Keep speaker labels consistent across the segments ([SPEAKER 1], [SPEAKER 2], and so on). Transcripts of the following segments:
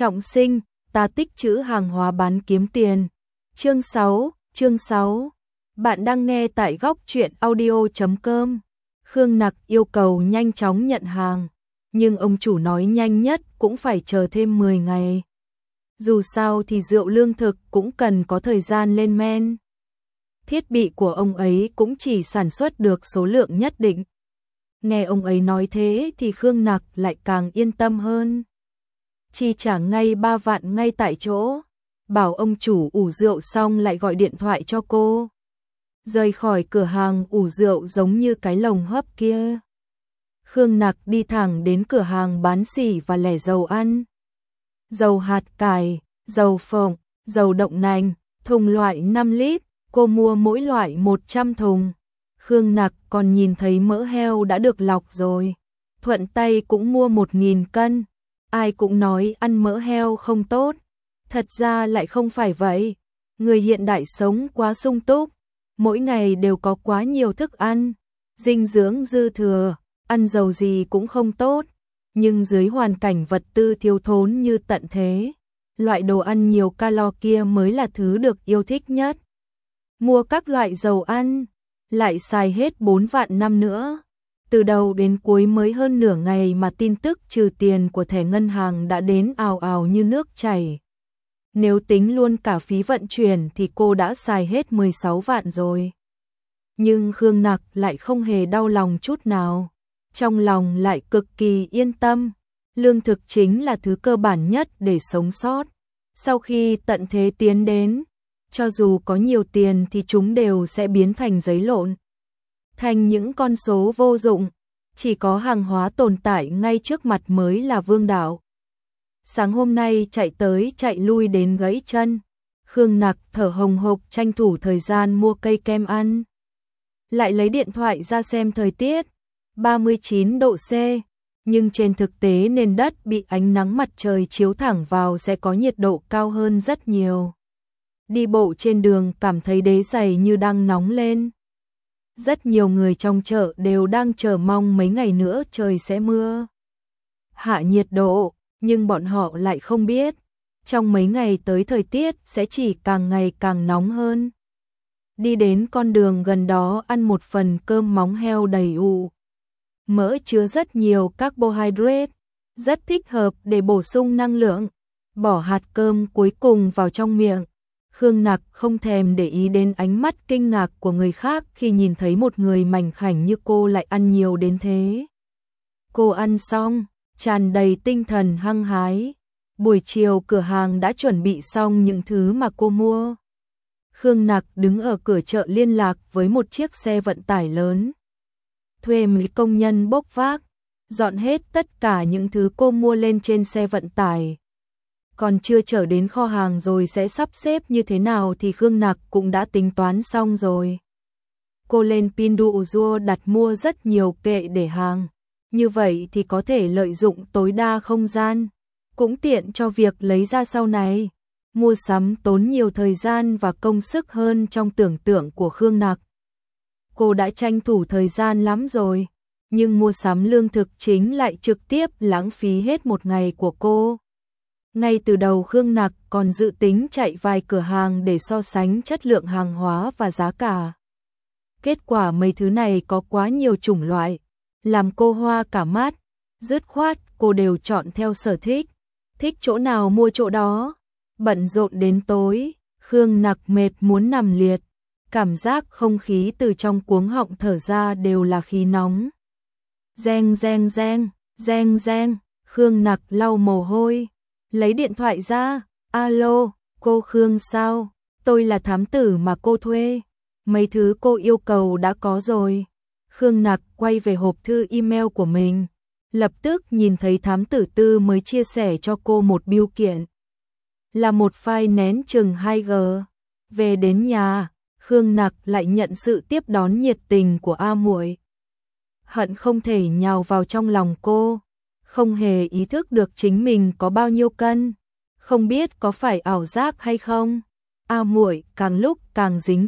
[SPEAKER 1] Trọng sinh, ta tích trữ hàng hóa bán kiếm tiền. Chương 6. Bạn đang nghe tại góc truyện audio.com. Khương Nặc yêu cầu nhanh chóng nhận hàng, nhưng ông chủ nói nhanh nhất cũng phải chờ thêm 10 ngày. Dù sao thì rượu lương thực cũng cần có thời gian lên men. Thiết bị của ông ấy cũng chỉ sản xuất được số lượng nhất định. Nghe ông ấy nói thế thì Khương Nặc lại càng yên tâm hơn. Chi trả ngay 3 vạn ngay tại chỗ, bảo ông chủ ủ rượu xong lại gọi điện thoại cho cô. Rời khỏi cửa hàng ủ rượu giống như cái lồng hấp kia, Khương Nặc đi thẳng đến cửa hàng bán xỉ và lẻ dầu ăn. Dầu hạt cải, dầu phộng, dầu đậu nành, thùng loại 5 lít, cô mua mỗi loại 100 thùng. Khương Nặc còn nhìn thấy mỡ heo đã được lọc rồi, thuận tay cũng mua 1.000 cân. Ai cũng nói ăn mỡ heo không tốt, thật ra lại không phải vậy. Người hiện đại sống quá sung túc, mỗi ngày đều có quá nhiều thức ăn, dinh dưỡng dư thừa, ăn dầu gì cũng không tốt. Nhưng dưới hoàn cảnh vật tư thiếu thốn như tận thế, loại đồ ăn nhiều calo kia mới là thứ được yêu thích nhất. Mua các loại dầu ăn, lại xài hết 4 vạn năm nữa. Từ đầu đến cuối mới hơn nửa ngày mà tin tức trừ tiền của thẻ ngân hàng đã đến ào ào như nước chảy. Nếu tính luôn cả phí vận chuyển thì cô đã xài hết 16 vạn rồi. Nhưng Khương Nặc lại không hề đau lòng chút nào. Trong lòng lại cực kỳ yên tâm. Lương thực chính là thứ cơ bản nhất để sống sót. Sau khi tận thế tiến đến, cho dù có nhiều tiền thì chúng đều sẽ biến thành giấy lộn, thành những con số vô dụng. Chỉ có hàng hóa tồn tại ngay trước mặt mới là vương đạo. Sáng hôm nay chạy tới chạy lui đến gãy chân, Khương Nặc thở hồng hộc tranh thủ thời gian mua cây kem ăn. Lại lấy điện thoại ra xem thời tiết, 39 độ C, nhưng trên thực tế nền đất bị ánh nắng mặt trời chiếu thẳng vào sẽ có nhiệt độ cao hơn rất nhiều. Đi bộ trên đường cảm thấy đế giày như đang nóng lên. Rất nhiều người trong chợ đều đang chờ mong mấy ngày nữa trời sẽ mưa, hạ nhiệt độ, nhưng bọn họ lại không biết, trong mấy ngày tới thời tiết sẽ chỉ càng ngày càng nóng hơn. Đi đến con đường gần đó ăn một phần cơm móng heo đầy ụ, mỡ chứa rất nhiều carbohydrate, rất thích hợp để bổ sung năng lượng. Bỏ hạt cơm cuối cùng vào trong miệng, Khương Nặc không thèm để ý đến ánh mắt kinh ngạc của người khác khi nhìn thấy một người mảnh khảnh như cô lại ăn nhiều đến thế. Cô ăn xong, tràn đầy tinh thần hăng hái. Buổi chiều cửa hàng đã chuẩn bị xong những thứ mà cô mua. Khương Nặc đứng ở cửa chợ liên lạc với một chiếc xe vận tải lớn, thuê mấy công nhân bốc vác, dọn hết tất cả những thứ cô mua lên trên xe vận tải. Còn chưa chở đến kho hàng rồi sẽ sắp xếp như thế nào thì Khương Nặc cũng đã tính toán xong rồi. Cô lên Pinduoduo đặt mua rất nhiều kệ để hàng, như vậy thì có thể lợi dụng tối đa không gian, cũng tiện cho việc lấy ra sau này. Mua sắm tốn nhiều thời gian và công sức hơn trong tưởng tượng của Khương Nặc. Cô đã tranh thủ thời gian lắm rồi, nhưng mua sắm lương thực chính lại trực tiếp lãng phí hết một ngày của cô. Ngay từ đầu Khương Nặc còn dự tính chạy vài cửa hàng để so sánh chất lượng hàng hóa và giá cả. Kết quả mấy thứ này có quá nhiều chủng loại, làm cô hoa cả mắt. Dứt khoát cô đều chọn theo sở thích, thích chỗ nào mua chỗ đó. Bận rộn đến tối, Khương Nặc mệt muốn nằm liệt, cảm giác không khí từ trong cuống họng thở ra đều là khí nóng. Reng reng reng, reng reng, Khương Nặc lau mồ hôi, lấy điện thoại ra. Alo, cô Khương sao? Tôi là thám tử mà cô thuê. Mấy thứ cô yêu cầu đã có rồi. Khương Nặc quay về hộp thư email của mình, lập tức nhìn thấy thám tử Tư mới chia sẻ cho cô một bưu kiện. Là một file nén chừng 2G. Về đến nhà, Khương Nặc lại nhận sự tiếp đón nhiệt tình của A Muội. Hận không thể nhào vào trong lòng cô, không hề ý thức được chính mình có bao nhiêu cân, không biết có phải ảo giác hay không. A Muội càng lúc càng dính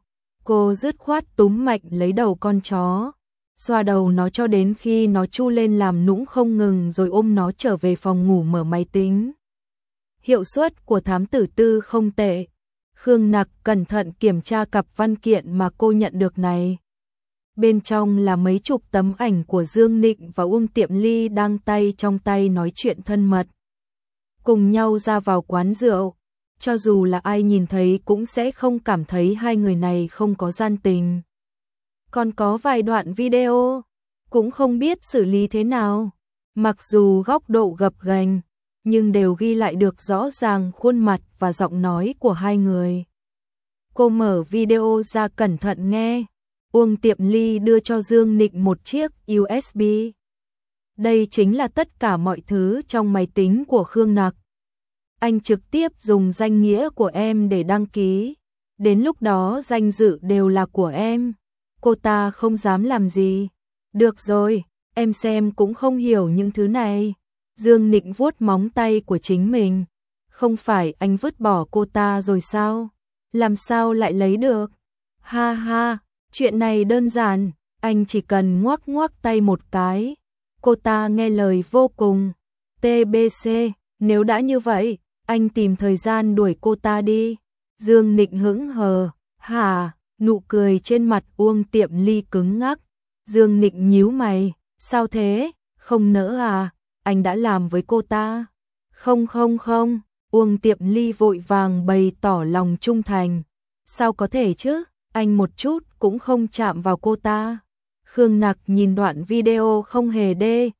[SPEAKER 1] cô dứt khoát túm mạnh lấy đầu con chó, xoa đầu nó cho đến khi nó chu lên làm nũng không ngừng rồi ôm nó trở về phòng ngủ mở máy tính. Hiệu suất của thám tử Tư không tệ. Khương Nặc cẩn thận kiểm tra cặp văn kiện mà cô nhận được này. Bên trong là mấy chục tấm ảnh của Dương Nịnh và Uông Tiệm Ly đang tay trong tay nói chuyện thân mật. Cùng nhau ra vào quán rượu. Cho dù là ai nhìn thấy cũng sẽ không cảm thấy hai người này không có gian tình. Còn có vài đoạn video, cũng không biết xử lý thế nào. Mặc dù góc độ gập ghềnh, nhưng đều ghi lại được rõ ràng khuôn mặt và giọng nói của hai người. Cô mở video ra cẩn thận nghe. Uông Tiệm Ly đưa cho Dương Nịnh một chiếc USB. Đây chính là tất cả mọi thứ trong máy tính của Khương Nặc. Anh trực tiếp dùng danh nghĩa của em để đăng ký. Đến lúc đó danh dự đều là của em. Cô ta không dám làm gì. Được rồi, em xem cũng không hiểu những thứ này. Dương Nịnh vuốt móng tay của chính mình. Không phải anh vứt bỏ cô ta rồi sao? Làm sao lại lấy được? Ha ha, chuyện này đơn giản. Anh chỉ cần ngoắc ngoắc tay một cái. Cô ta nghe lời vô cùng. TBC, nếu đã như vậy, anh tìm thời gian đuổi cô ta đi. Dương Nịnh hững hờ. Hả? Nụ cười trên mặt Uông Tiệm Ly cứng ngắc. Dương Nịnh nhíu mày. Sao thế? Không nỡ à? Anh đã làm với cô ta. Không. Uông Tiệm Ly vội vàng bày tỏ lòng trung thành. Sao có thể chứ? Anh một chút cũng không chạm vào cô ta. Khương Nặc nhìn đoạn video không hề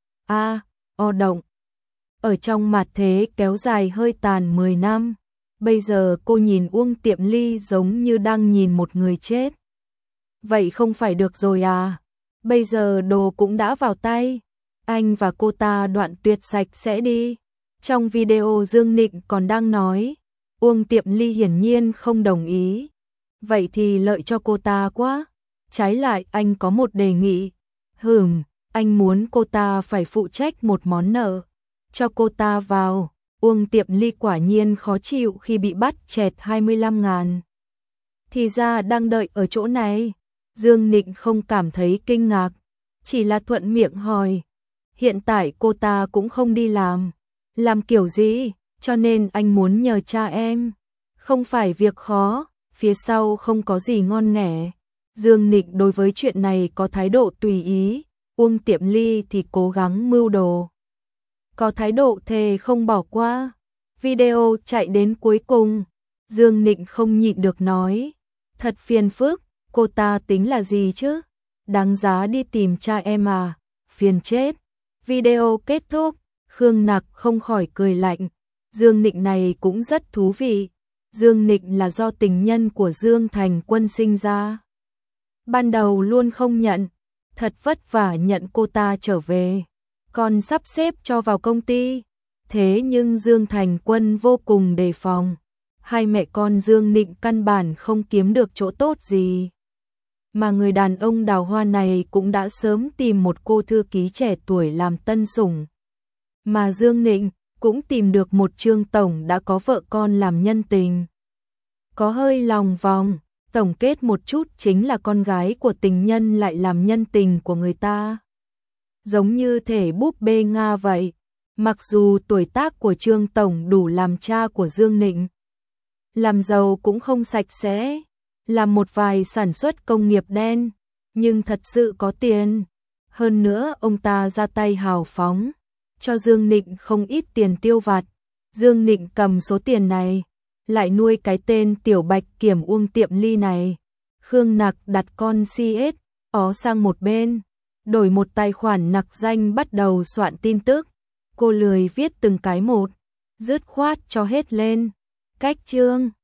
[SPEAKER 1] động. Ở trong mặt thế kéo dài hơi tàn 10 năm. Bây giờ cô nhìn Uông Tiệm Ly giống như đang nhìn một người chết. Vậy không phải được rồi à? Bây giờ đồ cũng đã vào tay. Anh và cô ta đoạn tuyệt sạch sẽ đi. Trong video Dương Nịnh còn đang nói. Uông Tiệm Ly hiển nhiên không đồng ý. Vậy thì lợi cho cô ta quá. Trái lại anh có một đề nghị. Anh muốn cô ta phải phụ trách một món nợ. Cho cô ta vào. Uông Tiệm Ly quả nhiên khó chịu khi bị bắt chẹt 25.000. Thì ra đang đợi ở chỗ này. Dương Nịnh không cảm thấy kinh ngạc. Chỉ là thuận miệng hỏi. Hiện tại cô ta cũng không đi làm. Làm kiểu gì? Cho nên anh muốn nhờ cha em. Không phải việc khó. Phía sau không có gì ngon nghẻ. Dương Nịnh đối với chuyện này có thái độ tùy ý. Uông Tiệm Ly thì cố gắng mưu đồ. Có thái độ thề không bỏ qua. Video chạy đến cuối cùng. Dương Nịnh không nhịn được nói. Thật phiền phức, cô ta tính là gì chứ? Đáng giá đi tìm cha em à? Phiền chết. Video kết thúc. Khương Nặc không khỏi cười lạnh. Dương Nịnh này cũng rất thú vị. Dương Nịnh là do tình nhân của Dương Thành Quân sinh ra. Ban đầu luôn không nhận. Thật vất vả nhận cô ta trở về. Còn sắp xếp cho vào công ty. Thế nhưng Dương Thành Quân vô cùng đề phòng. Hai mẹ con Dương Nịnh căn bản không kiếm được chỗ tốt gì. Mà người đàn ông đào hoa này cũng đã sớm tìm một cô thư ký trẻ tuổi làm tân sủng. Mà Dương Nịnh cũng tìm được một Trương tổng đã có vợ con làm nhân tình. Có hơi lòng vòng, tổng kết một chút chính là con gái của tình nhân lại làm nhân tình của người ta. Giống như thể búp bê Nga vậy. Mặc dù tuổi tác của Trương tổng đủ làm cha của Dương Nịnh, làm giàu cũng không sạch sẽ, làm một vài sản xuất công nghiệp đen, nhưng thật sự có tiền. Hơn nữa ông ta ra tay hào phóng, cho Dương Nịnh không ít tiền tiêu vặt. Dương Nịnh cầm số tiền này, lại nuôi cái tên Tiểu Bạch Kiểm Uông Tiệm Ly này. Khương Nặc đặt con CS ó sang một bên, đổi một tài khoản nặc danh bắt đầu soạn tin tức. Cô lười viết từng cái một, dứt khoát cho hết lên. Cách chương